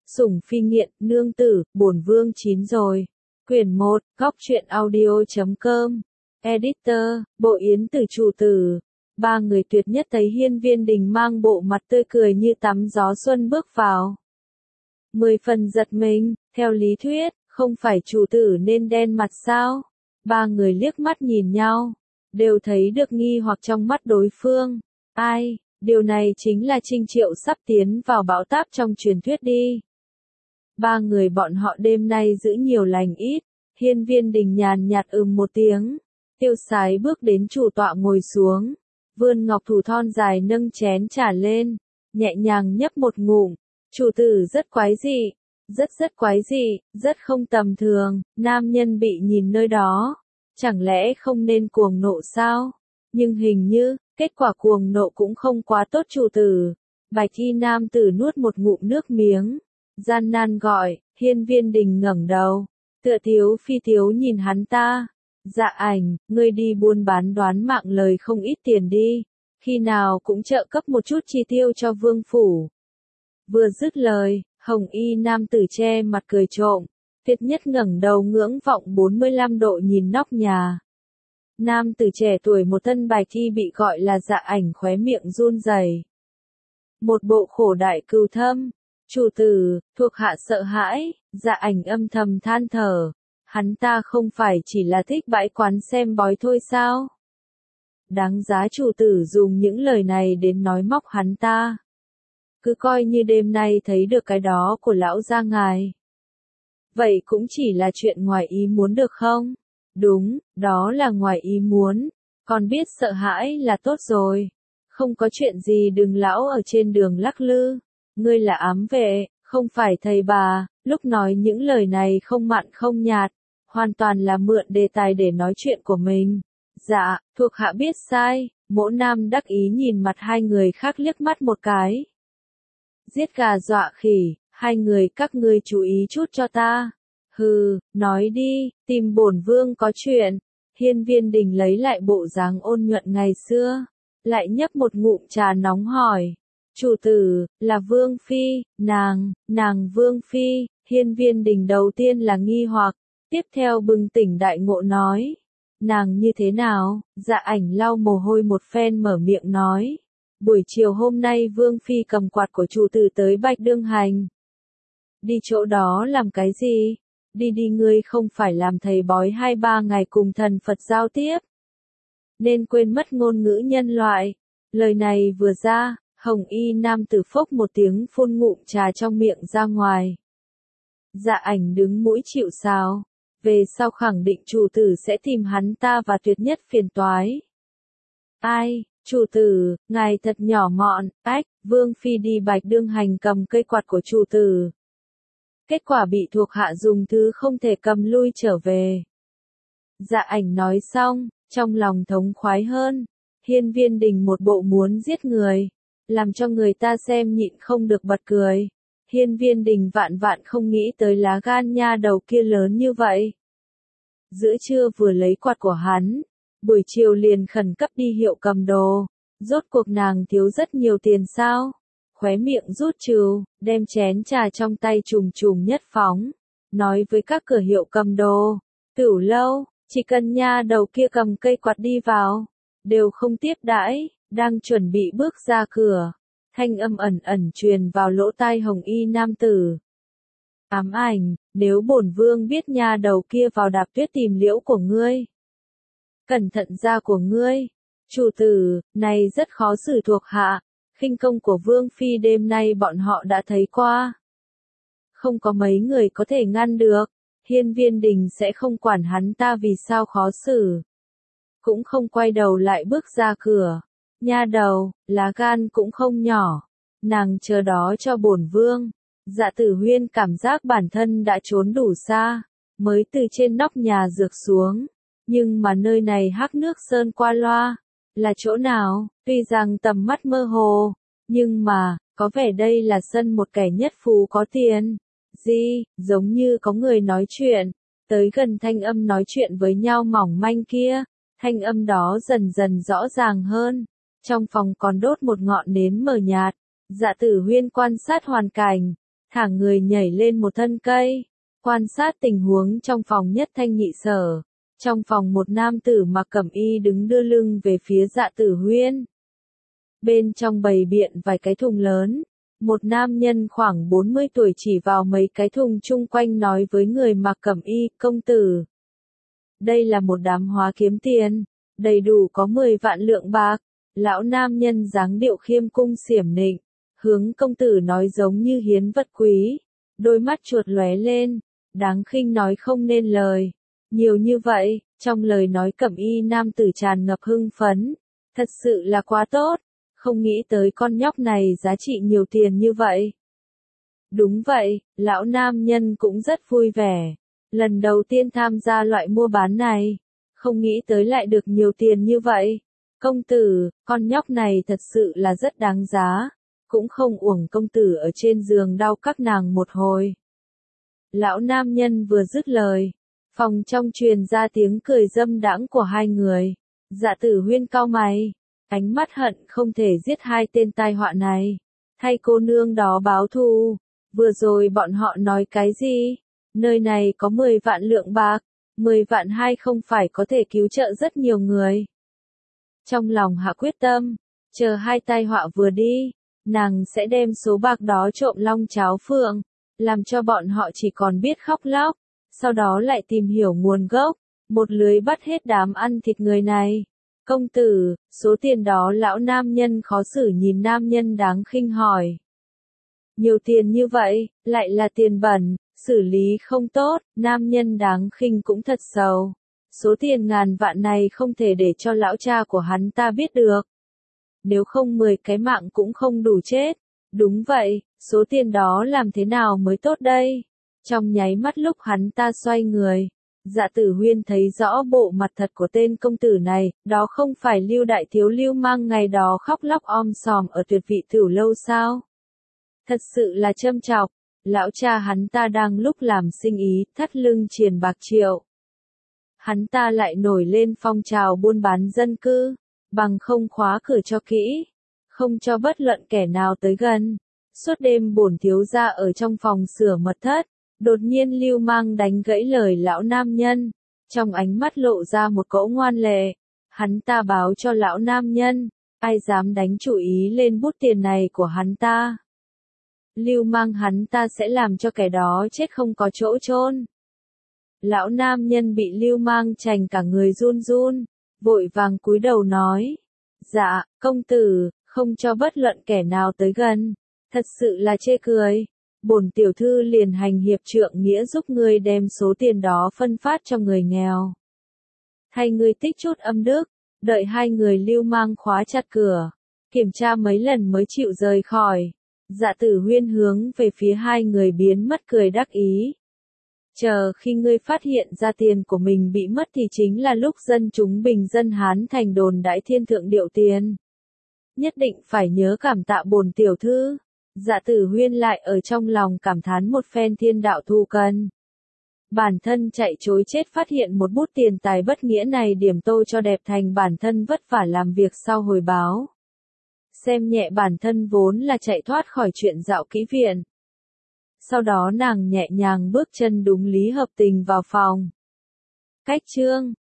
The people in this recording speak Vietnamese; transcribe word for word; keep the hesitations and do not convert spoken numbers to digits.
Sủng phi nghiện, nương tử, bổn vương chín rồi. Quyển một, góc truyện audio chấm com. Editor, Bộ Yến Tử chủ tử. Ba người tuyệt nhất thấy Hiên Viên Đình mang bộ mặt tươi cười như tắm gió xuân bước vào. Mười phần giật mình, theo lý thuyết, không phải chủ tử nên đen mặt sao? Ba người liếc mắt nhìn nhau, đều thấy được nghi hoặc trong mắt đối phương. Ai, điều này chính là Trinh Triệu sắp tiến vào bão táp trong truyền thuyết đi. Ba người bọn họ đêm nay giữ nhiều lành ít, Hiên Viên Đình nhàn nhạt ừm một tiếng, tiêu sái bước đến chủ tọa ngồi xuống, vươn ngọc thủ thon dài nâng chén trà lên, nhẹ nhàng nhấp một ngụm. Chủ tử rất quái dị, rất rất quái dị, rất không tầm thường, nam nhân bị nhìn nơi đó, chẳng lẽ không nên cuồng nộ sao? Nhưng hình như, kết quả cuồng nộ cũng không quá tốt chủ tử. Bạch y nam tử nuốt một ngụm nước miếng, gian nan gọi. Hiên Viên Đình ngẩng đầu, tựa thiếu phi thiếu nhìn hắn ta. Dạ ảnh, ngươi đi buôn bán đoán mạng lời không ít tiền đi, khi nào cũng trợ cấp một chút chi tiêu cho vương phủ. Vừa dứt lời, hồng y nam tử che mặt cười trộm, Tuyệt Nhất ngẩng đầu ngưỡng vọng bốn mươi lăm độ nhìn nóc nhà. Nam tử trẻ tuổi một thân bài thi bị gọi là Dạ ảnh khóe miệng run rẩy. Một bộ khổ đại cừu thâm, chủ tử, thuộc hạ sợ hãi. Dạ ảnh âm thầm than thở, hắn ta không phải chỉ là thích bãi quán xem bói thôi sao? Đáng giá chủ tử dùng những lời này đến nói móc hắn ta. Cứ coi như đêm nay thấy được cái đó của lão gia ngài. Vậy cũng chỉ là chuyện ngoài ý muốn được không? Đúng, đó là ngoài ý muốn. Còn biết sợ hãi là tốt rồi. Không có chuyện gì đừng lão ở trên đường lắc lư. Ngươi là ám vệ, không phải thầy bà. Lúc nói những lời này không mặn không nhạt. Hoàn toàn là mượn đề tài để nói chuyện của mình. Dạ, thuộc hạ biết sai. Mỗ nam đắc ý nhìn mặt hai người khác liếc mắt một cái. Giết gà dọa khỉ, hai người các ngươi chú ý chút cho ta. Hừ, nói đi, tìm bổn vương có chuyện. Hiên Viên Đình lấy lại bộ dáng ôn nhuận ngày xưa, lại nhấp một ngụm trà nóng hỏi. Chủ tử, là Vương Phi, nàng, nàng Vương Phi. Hiên Viên Đình đầu tiên là nghi hoặc, tiếp theo bừng tỉnh đại ngộ nói. Nàng như thế nào? Dạ ảnh lau mồ hôi một phen mở miệng nói. Buổi chiều hôm nay Vương Phi cầm quạt của chủ tử tới Bạch Đương Hành. Đi chỗ đó làm cái gì? Đi đi ngươi không phải làm thầy bói hai ba ngày cùng thần Phật giao tiếp. Nên quên mất ngôn ngữ nhân loại. Lời này vừa ra, hồng y nam tử phốc một tiếng phun ngụm trà trong miệng ra ngoài. Dạ ảnh đứng mũi chịu sào. Về sau khẳng định chủ tử sẽ tìm hắn ta và Tuyệt Nhất phiền toái. Ai? Chủ tử, ngài thật nhỏ mọn. Ách, Vương Phi đi Bạch Đương Hành cầm cây quạt của chủ tử. Kết quả bị thuộc hạ dùng thứ không thể cầm lui trở về. Dạ ảnh nói xong, trong lòng thống khoái hơn. Hiên Viên Đình một bộ muốn giết người, làm cho người ta xem nhịn không được bật cười. Hiên Viên Đình vạn vạn không nghĩ tới lá gan nha đầu kia lớn như vậy. Giữa trưa vừa lấy quạt của hắn, buổi chiều liền khẩn cấp đi hiệu cầm đồ. Rốt cuộc nàng thiếu rất nhiều tiền sao? Khóe miệng rút trừ, đem chén trà trong tay trùng trùng nhất phóng. Nói với các cửa hiệu cầm đồ, Tửu Lâu, chỉ cần nha đầu kia cầm cây quạt đi vào, đều không tiếp đãi. Đang chuẩn bị bước ra cửa, thanh âm ẩn ẩn truyền vào lỗ tai hồng y nam tử. Ám ảnh, nếu bổn vương biết nha đầu kia vào Đạp Tuyết tìm liễu của ngươi. Cẩn thận da của ngươi. Chủ tử, này rất khó xử thuộc hạ. Khinh công của Vương Phi đêm nay bọn họ đã thấy qua. Không có mấy người có thể ngăn được. Hiên Viên Đình sẽ không quản hắn ta vì sao khó xử. Cũng không quay đầu lại bước ra cửa. Nha đầu, lá gan cũng không nhỏ. Nàng chờ đó cho bổn vương. Dạ Tử Huyên cảm giác bản thân đã trốn đủ xa, mới từ trên nóc nhà rược xuống. Nhưng mà nơi này hắc nước sơn qua loa, là chỗ nào? Tuy rằng tầm mắt mơ hồ, nhưng mà, có vẻ đây là sân một kẻ nhất phú có tiền. Gì, giống như có người nói chuyện, tới gần thanh âm nói chuyện với nhau mỏng manh kia, thanh âm đó dần dần rõ ràng hơn. Trong phòng còn đốt một ngọn nến mờ nhạt, Dạ Tử Huyên quan sát hoàn cảnh, thả người nhảy lên một thân cây, quan sát tình huống trong phòng nhất thanh nhị sở. Trong phòng một nam tử mặc cẩm y đứng đưa lưng về phía Dạ Tử Huyên. Bên trong bày biện vài cái thùng lớn, một nam nhân khoảng bốn mươi tuổi chỉ vào mấy cái thùng chung quanh nói với người mặc cẩm y, công tử. Đây là một đám hóa kiếm tiền, đầy đủ có mười vạn lượng bạc. Lão nam nhân dáng điệu khiêm cung xiểm nịnh, hướng công tử nói giống như hiến vật quý, đôi mắt chuột lóe lên, đáng khinh nói không nên lời. Nhiều như vậy, trong lời nói cẩm y nam tử tràn ngập hưng phấn, thật sự là quá tốt, không nghĩ tới con nhóc này giá trị nhiều tiền như vậy. Đúng vậy, lão nam nhân cũng rất vui vẻ, lần đầu tiên tham gia loại mua bán này, không nghĩ tới lại được nhiều tiền như vậy. Công tử, con nhóc này thật sự là rất đáng giá, cũng không uổng công tử ở trên giường đau các nàng một hồi. Lão nam nhân vừa dứt lời, phòng trong truyền ra tiếng cười dâm đãng của hai người. Dạ Tử Huyên cau mày, ánh mắt hận không thể giết hai tên tai họa này, thay cô nương đó báo thù. Vừa rồi bọn họ nói cái gì? Nơi này có mười vạn lượng bạc, mười vạn hai không phải có thể cứu trợ rất nhiều người. Trong lòng hạ quyết tâm, chờ hai tai họa vừa đi, nàng sẽ đem số bạc đó trộm long cháo phượng, làm cho bọn họ chỉ còn biết khóc lóc, sau đó lại tìm hiểu nguồn gốc, một lưới bắt hết đám ăn thịt người này. Công tử, số tiền đó lão nam nhân khó xử nhìn nam nhân đáng khinh hỏi. Nhiều tiền như vậy, lại là tiền bẩn, xử lý không tốt, nam nhân đáng khinh cũng thật sầu. Số tiền ngàn vạn này không thể để cho lão cha của hắn ta biết được. Nếu không mười cái mạng cũng không đủ chết. Đúng vậy, số tiền đó làm thế nào mới tốt đây? Trong nháy mắt lúc hắn ta xoay người, Dạ Tử Huyên thấy rõ bộ mặt thật của tên công tử này, đó không phải Lưu đại thiếu Lưu Mang ngày đó khóc lóc om sòm ở Tuyệt Vị Tửu lâu sao? Thật sự là châm chọc, lão cha hắn ta đang lúc làm sinh ý, thắt lưng triền bạc triệu. Hắn ta lại nổi lên phong trào buôn bán dân cư, bằng không khóa cửa cho kỹ, không cho bất luận kẻ nào tới gần. Suốt đêm bổn thiếu gia ở trong phòng sửa mật thất, đột nhiên Lưu Mang đánh gãy lời lão nam nhân, trong ánh mắt lộ ra một cỗ ngoan lệ. Hắn ta báo cho lão nam nhân, ai dám đánh chủ ý lên bút tiền này của hắn ta. Lưu Mang hắn ta sẽ làm cho kẻ đó chết không có chỗ chôn. Lão nam nhân bị Lưu Mang chành cả người run run, vội vàng cúi đầu nói. Dạ, công tử, không cho bất luận kẻ nào tới gần, thật sự là chê cười. Bổn tiểu thư liền hành hiệp trượng nghĩa giúp ngươi đem số tiền đó phân phát cho người nghèo. Thay ngươi tích chút âm đức, đợi hai người Lưu Mang khóa chặt cửa, kiểm tra mấy lần mới chịu rời khỏi. Dạ Tử Huyên hướng về phía hai người biến mất cười đắc ý. Chờ khi ngươi phát hiện ra tiền của mình bị mất thì chính là lúc dân chúng bình dân Hán thành đồn đãi thiên thượng điệu tiền. Nhất định phải nhớ cảm tạ bổn tiểu thư. Dạ Tử Huyên lại ở trong lòng cảm thán một phen thiên đạo thu cân. Bản thân chạy chối chết phát hiện một bút tiền tài bất nghĩa này điểm tô cho đẹp thành bản thân vất vả làm việc sau hồi báo. Xem nhẹ bản thân vốn là chạy thoát khỏi chuyện dạo kỹ viện. Sau đó nàng nhẹ nhàng bước chân đúng lý hợp tình vào phòng. Cách chương